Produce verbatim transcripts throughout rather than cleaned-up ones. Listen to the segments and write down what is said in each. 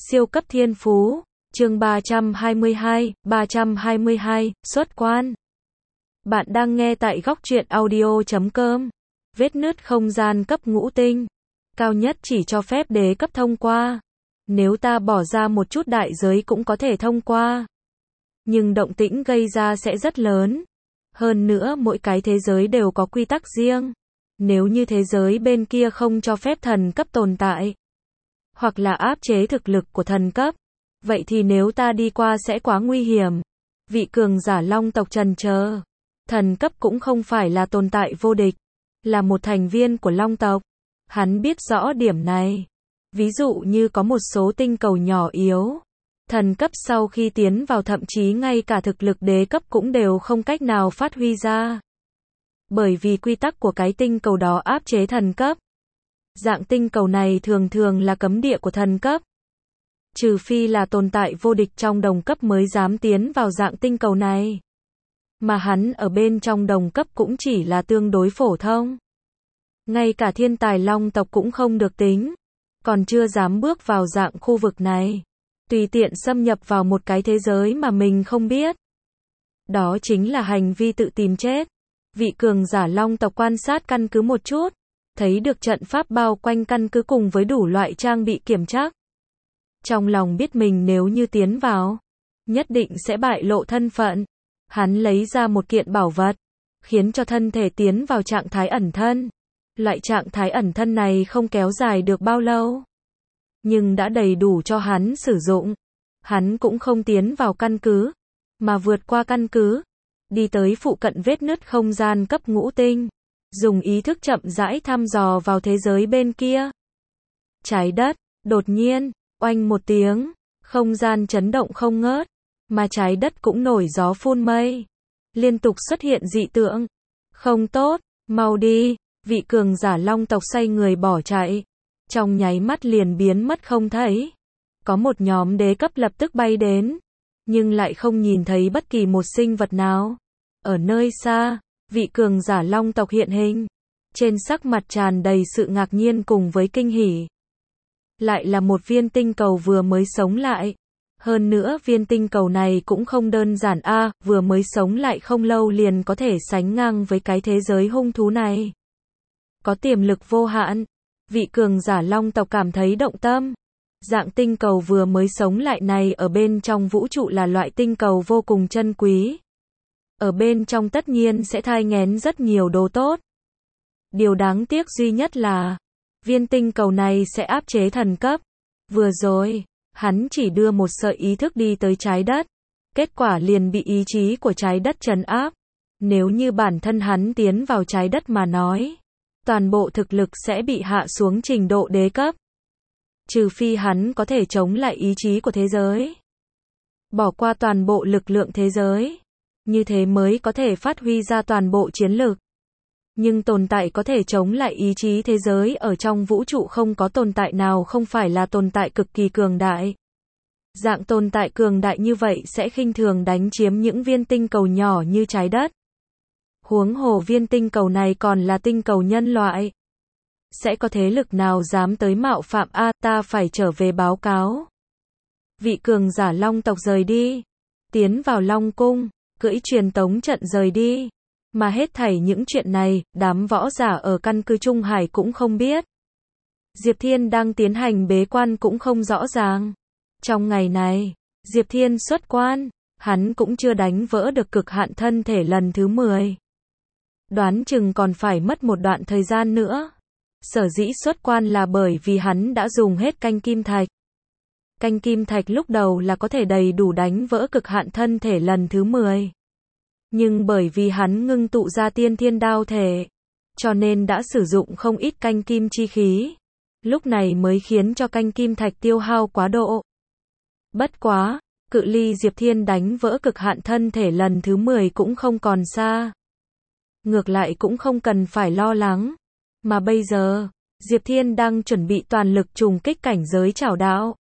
Siêu cấp thiên phú, chương ba trăm hai mươi hai, ba trăm hai mươi hai, xuất quan. Bạn đang nghe tại góc truyện audio chấm com. Vết nứt không gian cấp ngũ tinh. Cao nhất chỉ cho phép đế cấp thông qua. Nếu ta bỏ ra một chút đại giới cũng có thể thông qua. Nhưng động tĩnh gây ra sẽ rất lớn. Hơn nữa mỗi cái thế giới đều có quy tắc riêng. Nếu như thế giới bên kia không cho phép thần cấp tồn tại, hoặc là áp chế thực lực của thần cấp, vậy thì nếu ta đi qua sẽ quá nguy hiểm. Vị cường giả Long tộc trần chờ. Thần cấp cũng không phải là tồn tại vô địch, là một thành viên của Long tộc. Hắn biết rõ điểm này. Ví dụ như có một số tinh cầu nhỏ yếu, thần cấp sau khi tiến vào thậm chí ngay cả thực lực đế cấp cũng đều không cách nào phát huy ra. Bởi vì quy tắc của cái tinh cầu đó áp chế thần cấp. Dạng tinh cầu này thường thường là cấm địa của thần cấp. Trừ phi là tồn tại vô địch trong đồng cấp mới dám tiến vào dạng tinh cầu này. Mà hắn ở bên trong đồng cấp cũng chỉ là tương đối phổ thông. Ngay cả thiên tài Long tộc cũng không được tính. Còn chưa dám bước vào dạng khu vực này. Tùy tiện xâm nhập vào một cái thế giới mà mình không biết. Đó chính là hành vi tự tìm chết. Vị cường giả Long tộc quan sát căn cứ một chút. Thấy được trận pháp bao quanh căn cứ cùng với đủ loại trang bị kiểm tra. Trong lòng biết mình nếu như tiến vào, nhất định sẽ bại lộ thân phận. Hắn lấy ra một kiện bảo vật, khiến cho thân thể tiến vào trạng thái ẩn thân. Loại trạng thái ẩn thân này không kéo dài được bao lâu, nhưng đã đầy đủ cho hắn sử dụng. Hắn cũng không tiến vào căn cứ, mà vượt qua căn cứ, đi tới phụ cận vết nứt không gian cấp ngũ tinh. Dùng ý thức chậm rãi thăm dò vào thế giới bên kia. Trái đất, đột nhiên, oanh một tiếng, không gian chấn động không ngớt, mà trái đất cũng nổi gió phun mây. Liên tục xuất hiện dị tượng. Không tốt, mau đi, vị cường giả Long tộc xoay người bỏ chạy. Trong nháy mắt liền biến mất không thấy. Có một nhóm đế cấp lập tức bay đến, nhưng lại không nhìn thấy bất kỳ một sinh vật nào. Ở nơi xa, vị cường giả Long tộc hiện hình, trên sắc mặt tràn đầy sự ngạc nhiên cùng với kinh hỉ. Lại là một viên tinh cầu vừa mới sống lại. Hơn nữa viên tinh cầu này cũng không đơn giản a, à, vừa mới sống lại không lâu liền có thể sánh ngang với cái thế giới hung thú này. Có tiềm lực vô hạn. Vị cường giả Long tộc cảm thấy động tâm. Dạng tinh cầu vừa mới sống lại này ở bên trong vũ trụ là loại tinh cầu vô cùng chân quý. Ở bên trong tất nhiên sẽ thai nghén rất nhiều đồ tốt. Điều đáng tiếc duy nhất là viên tinh cầu này sẽ áp chế thần cấp. Vừa rồi, hắn chỉ đưa một sợi ý thức đi tới trái đất. Kết quả liền bị ý chí của trái đất trấn áp. Nếu như bản thân hắn tiến vào trái đất mà nói, toàn bộ thực lực sẽ bị hạ xuống trình độ đế cấp. Trừ phi hắn có thể chống lại ý chí của thế giới. Bỏ qua toàn bộ lực lượng thế giới. Như thế mới có thể phát huy ra toàn bộ chiến lực. Nhưng tồn tại có thể chống lại ý chí thế giới ở trong vũ trụ không có tồn tại nào không phải là tồn tại cực kỳ cường đại. Dạng tồn tại cường đại như vậy sẽ khinh thường đánh chiếm những viên tinh cầu nhỏ như trái đất. Huống hồ viên tinh cầu này còn là tinh cầu nhân loại. Sẽ có thế lực nào dám tới mạo phạm a, à, ta phải trở về báo cáo. Vị cường giả Long tộc rời đi. Tiến vào Long cung, cưỡi truyền tống trận rời đi. Mà hết thảy những chuyện này, đám võ giả ở căn cứ Trung Hải cũng không biết. Diệp Thiên đang tiến hành bế quan cũng không rõ ràng. Trong ngày này, Diệp Thiên xuất quan, hắn cũng chưa đánh vỡ được cực hạn thân thể lần thứ mười. Đoán chừng còn phải mất một đoạn thời gian nữa. Sở dĩ xuất quan là bởi vì hắn đã dùng hết canh kim thạch. Canh kim thạch lúc đầu là có thể đầy đủ đánh vỡ cực hạn thân thể lần thứ mười. Nhưng bởi vì hắn ngưng tụ ra tiên thiên đao thể, cho nên đã sử dụng không ít canh kim chi khí. Lúc này mới khiến cho canh kim thạch tiêu hao quá độ. Bất quá, cự ly Diệp Thiên đánh vỡ cực hạn thân thể lần thứ mười cũng không còn xa. Ngược lại cũng không cần phải lo lắng. Mà bây giờ, Diệp Thiên đang chuẩn bị toàn lực trùng kích cảnh giới trảo đạo.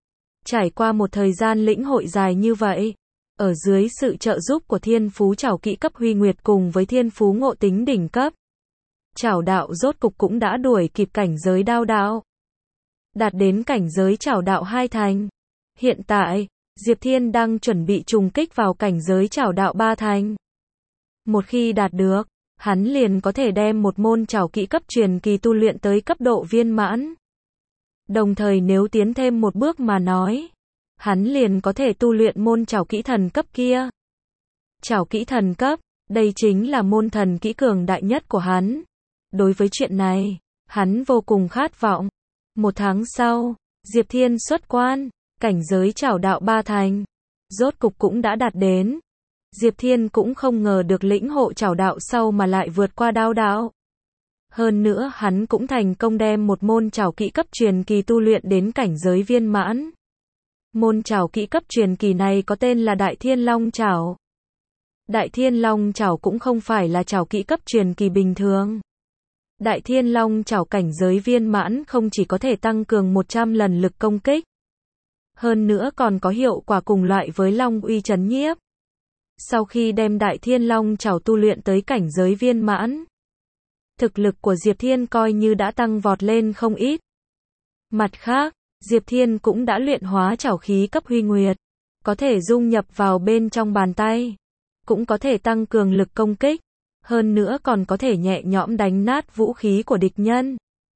Trải qua một thời gian lĩnh hội dài như vậy, ở dưới sự trợ giúp của thiên phú trảo kỹ cấp Huy Nguyệt cùng với thiên phú ngộ tính đỉnh cấp, trảo đạo rốt cục cũng đã đuổi kịp cảnh giới đao đạo. đạt đến cảnh giới trảo đạo hai thành. Hiện tại, Diệp Thiên đang chuẩn bị trùng kích vào cảnh giới trảo đạo ba thành. Một khi đạt được, hắn liền có thể đem một môn trảo kỹ cấp truyền kỳ tu luyện tới cấp độ viên mãn. Đồng thời nếu tiến thêm một bước mà nói, hắn liền có thể tu luyện môn trảo kỹ thần cấp kia. Trảo kỹ thần cấp, đây chính là môn thần kỹ cường đại nhất của hắn. Đối với chuyện này, hắn vô cùng khát vọng. Một tháng sau, Diệp Thiên xuất quan, cảnh giới trảo đạo ba thành, rốt cục cũng đã đạt đến. Diệp Thiên cũng không ngờ được lĩnh hộ trảo đạo sau mà lại vượt qua đao đạo. Hơn nữa hắn cũng thành công đem một môn trảo kỹ cấp truyền kỳ tu luyện đến cảnh giới viên mãn. Môn trảo kỹ cấp truyền kỳ này có tên là Đại Thiên Long Trảo. Đại Thiên Long Trảo cũng không phải là trảo kỹ cấp truyền kỳ bình thường. Đại Thiên Long Trảo cảnh giới viên mãn không chỉ có thể tăng cường một trăm lần lực công kích, hơn nữa còn có hiệu quả cùng loại với Long Uy trấn nhiếp. Sau khi đem Đại Thiên Long Trảo tu luyện tới cảnh giới viên mãn, thực lực của Diệp Thiên coi như đã tăng vọt lên không ít. Mặt khác, Diệp Thiên cũng đã luyện hóa trảo khí cấp huy nguyệt, có thể dung nhập vào bên trong bàn tay, cũng có thể tăng cường lực công kích, hơn nữa còn có thể nhẹ nhõm đánh nát vũ khí của địch nhân.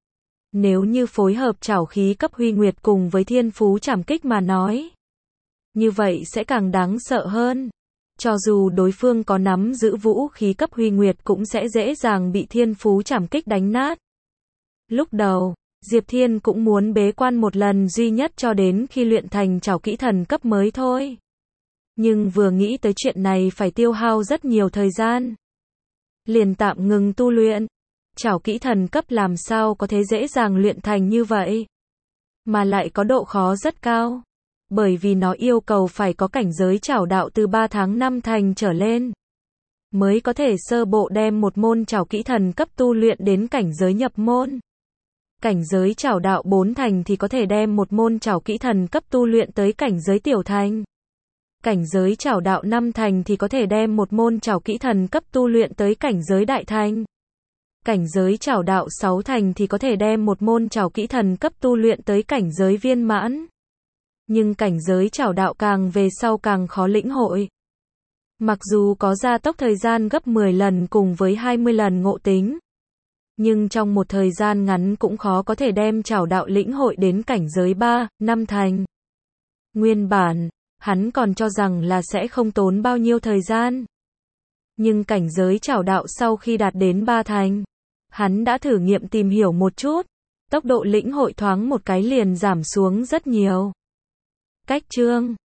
Nếu như phối hợp trảo khí cấp huy nguyệt cùng với thiên phú trảm kích mà nói, như vậy sẽ càng đáng sợ hơn. Cho dù đối phương có nắm giữ vũ khí cấp huy nguyệt cũng sẽ dễ dàng bị thiên phú trảm kích đánh nát. Lúc đầu, Diệp Thiên cũng muốn bế quan một lần duy nhất cho đến khi luyện thành trảo kỹ thần cấp mới thôi. Nhưng vừa nghĩ tới chuyện này phải tiêu hao rất nhiều thời gian, liền tạm ngừng tu luyện. Trảo kỹ thần cấp làm sao có thể dễ dàng luyện thành như vậy, mà lại có độ khó rất cao, bởi vì nó yêu cầu phải có cảnh giới trảo đạo từ ba tháng năm thành trở lên, mới có thể sơ bộ đem một môn trảo kỹ thần cấp tu luyện đến cảnh giới nhập môn. Cảnh giới trảo đạo bốn thành thì có thể đem một môn trảo kỹ thần cấp tu luyện tới cảnh giới tiểu thành. Cảnh giới trảo đạo năm thành thì có thể đem một môn trảo kỹ thần cấp tu luyện tới cảnh giới đại thành. Cảnh giới trảo đạo sáu thành thì có thể đem một môn trảo kỹ thần cấp tu luyện tới cảnh giới viên mãn. Nhưng cảnh giới trảo đạo càng về sau càng khó lĩnh hội. Mặc dù có gia tốc thời gian gấp mười lần cùng với hai mươi lần ngộ tính, nhưng trong một thời gian ngắn cũng khó có thể đem trảo đạo lĩnh hội đến cảnh giới ba, năm thành. Nguyên bản, hắn còn cho rằng là sẽ không tốn bao nhiêu thời gian. Nhưng cảnh giới trảo đạo sau khi đạt đến ba thành, hắn đã thử nghiệm tìm hiểu một chút, tốc độ lĩnh hội thoáng một cái liền giảm xuống rất nhiều. Cách chương